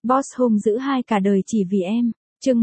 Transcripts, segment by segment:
Boss hung dữ hai cả đời chỉ vì em. Chương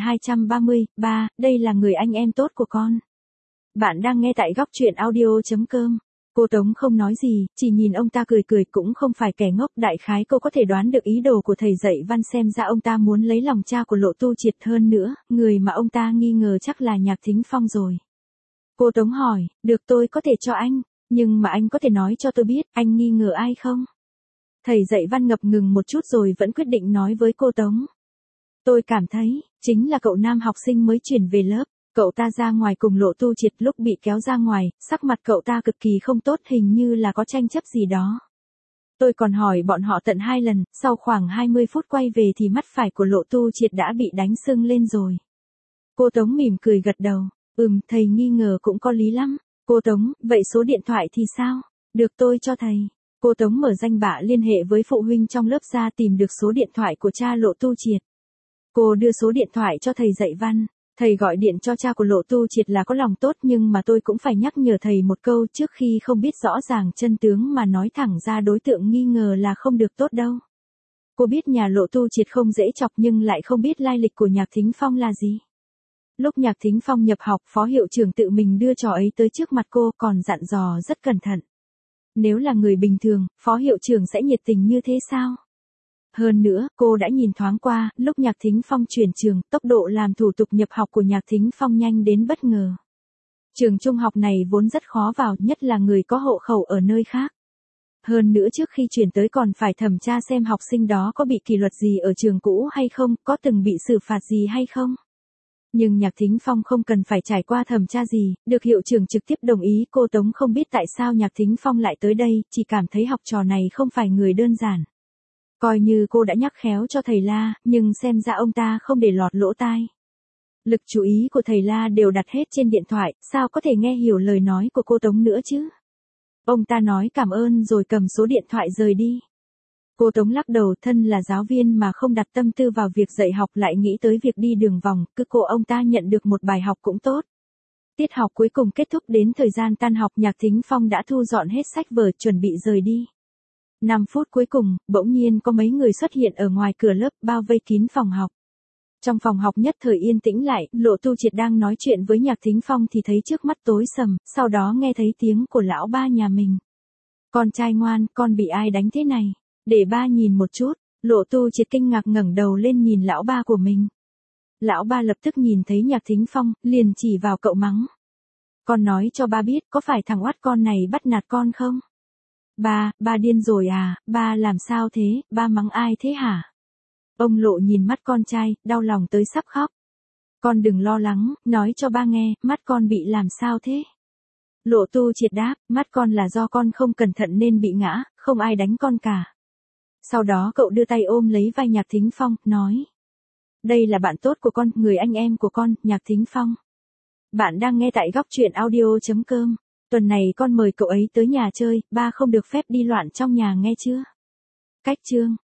1230, ba, đây là người anh em tốt của con. Bạn đang nghe tại góc truyện audio.com. Cô Tống không nói gì, chỉ nhìn ông ta cười cười, cũng không phải kẻ ngốc, đại khái cô có thể đoán được ý đồ của thầy dạy văn, xem ra ông ta muốn lấy lòng cha của Lộ Tu Triệt, hơn nữa, người mà ông ta nghi ngờ chắc là Nhạc Thính Phong rồi. Cô Tống hỏi, được, tôi có thể cho anh, nhưng mà anh có thể nói cho tôi biết, anh nghi ngờ ai không? Thầy dạy văn ngập ngừng một chút rồi vẫn quyết định nói với cô Tống. Tôi cảm thấy, chính là cậu nam học sinh mới chuyển về lớp. Cậu ta ra ngoài cùng Lộ Tu Triệt, lúc bị kéo ra ngoài, sắc mặt cậu ta cực kỳ không tốt, hình như là có tranh chấp gì đó. Tôi còn hỏi bọn họ tận 2 lần, sau khoảng 20 phút quay về thì mắt phải của Lộ Tu Triệt đã bị đánh sưng lên rồi. Cô Tống mỉm cười gật đầu, thầy nghi ngờ cũng có lý lắm. Cô Tống, vậy số điện thoại thì sao? Được, tôi cho thầy. Cô Tống mở danh bạ liên hệ với phụ huynh trong lớp ra, tìm được số điện thoại của cha Lộ Tu Triệt. Cô đưa số điện thoại cho thầy dạy văn. Thầy gọi điện cho cha của Lộ Tu Triệt là có lòng tốt, nhưng mà tôi cũng phải nhắc nhở thầy một câu, trước khi không biết rõ ràng chân tướng mà nói thẳng ra đối tượng nghi ngờ là không được tốt đâu. Cô biết nhà Lộ Tu Triệt không dễ chọc, nhưng lại không biết lai lịch của Nhạc Thính Phong là gì. Lúc Nhạc Thính Phong nhập học, phó hiệu trưởng tự mình đưa trò ấy tới trước mặt cô, còn dặn dò rất cẩn thận. Nếu là người bình thường, phó hiệu trưởng sẽ nhiệt tình như thế sao? Hơn nữa, cô đã nhìn thoáng qua, lúc Nhạc Thính Phong chuyển trường, tốc độ làm thủ tục nhập học của Nhạc Thính Phong nhanh đến bất ngờ. Trường trung học này vốn rất khó vào, nhất là người có hộ khẩu ở nơi khác. Hơn nữa trước khi chuyển tới còn phải thẩm tra xem học sinh đó có bị kỷ luật gì ở trường cũ hay không, có từng bị xử phạt gì hay không. Nhưng Nhạc Thính Phong không cần phải trải qua thẩm tra gì, được hiệu trưởng trực tiếp đồng ý. Cô Tống không biết tại sao Nhạc Thính Phong lại tới đây, chỉ cảm thấy học trò này không phải người đơn giản. Coi như cô đã nhắc khéo cho thầy La, nhưng xem ra ông ta không để lọt lỗ tai. Lực chú ý của thầy La đều đặt hết trên điện thoại, sao có thể nghe hiểu lời nói của cô Tống nữa chứ? Ông ta nói cảm ơn rồi cầm số điện thoại rời đi. Cô Tống lắc đầu, thân là giáo viên mà không đặt tâm tư vào việc dạy học lại nghĩ tới việc đi đường vòng, cứ cô ông ta nhận được một bài học cũng tốt. Tiết học cuối cùng kết thúc, đến thời gian tan học, Nhạc Thính Phong đã thu dọn hết sách vở chuẩn bị rời đi. 5 phút cuối cùng, bỗng nhiên có mấy người xuất hiện ở ngoài cửa lớp, bao vây kín phòng học. Trong phòng học nhất thời yên tĩnh lại, Lộ Tu Triệt đang nói chuyện với Nhạc Thính Phong thì thấy trước mắt tối sầm, sau đó nghe thấy tiếng của lão ba nhà mình. Con trai ngoan, con bị ai đánh thế này? Để ba nhìn một chút. Lộ Tu Triệt kinh ngạc ngẩng đầu lên nhìn lão ba của mình. Lão ba lập tức nhìn thấy Nhạc Thính Phong, liền chỉ vào cậu mắng. Con nói cho ba biết, có phải thằng oát con này bắt nạt con không? Ba điên rồi à, ba làm sao thế, ba mắng ai thế hả? Ông Lộ nhìn mắt con trai, đau lòng tới sắp khóc. Con đừng lo lắng, nói cho ba nghe, mắt con bị làm sao thế? Lộ Tu Triệt đáp, mắt con là do con không cẩn thận nên bị ngã, không ai đánh con cả. Sau đó cậu đưa tay ôm lấy vai Nhạc Thính Phong, nói. Đây là bạn tốt của con, người anh em của con, Nhạc Thính Phong. Bạn đang nghe tại góc truyện audio.com. Tuần này con mời cậu ấy tới nhà chơi, ba không được phép đi loạn trong nhà nghe chưa? Cách chương.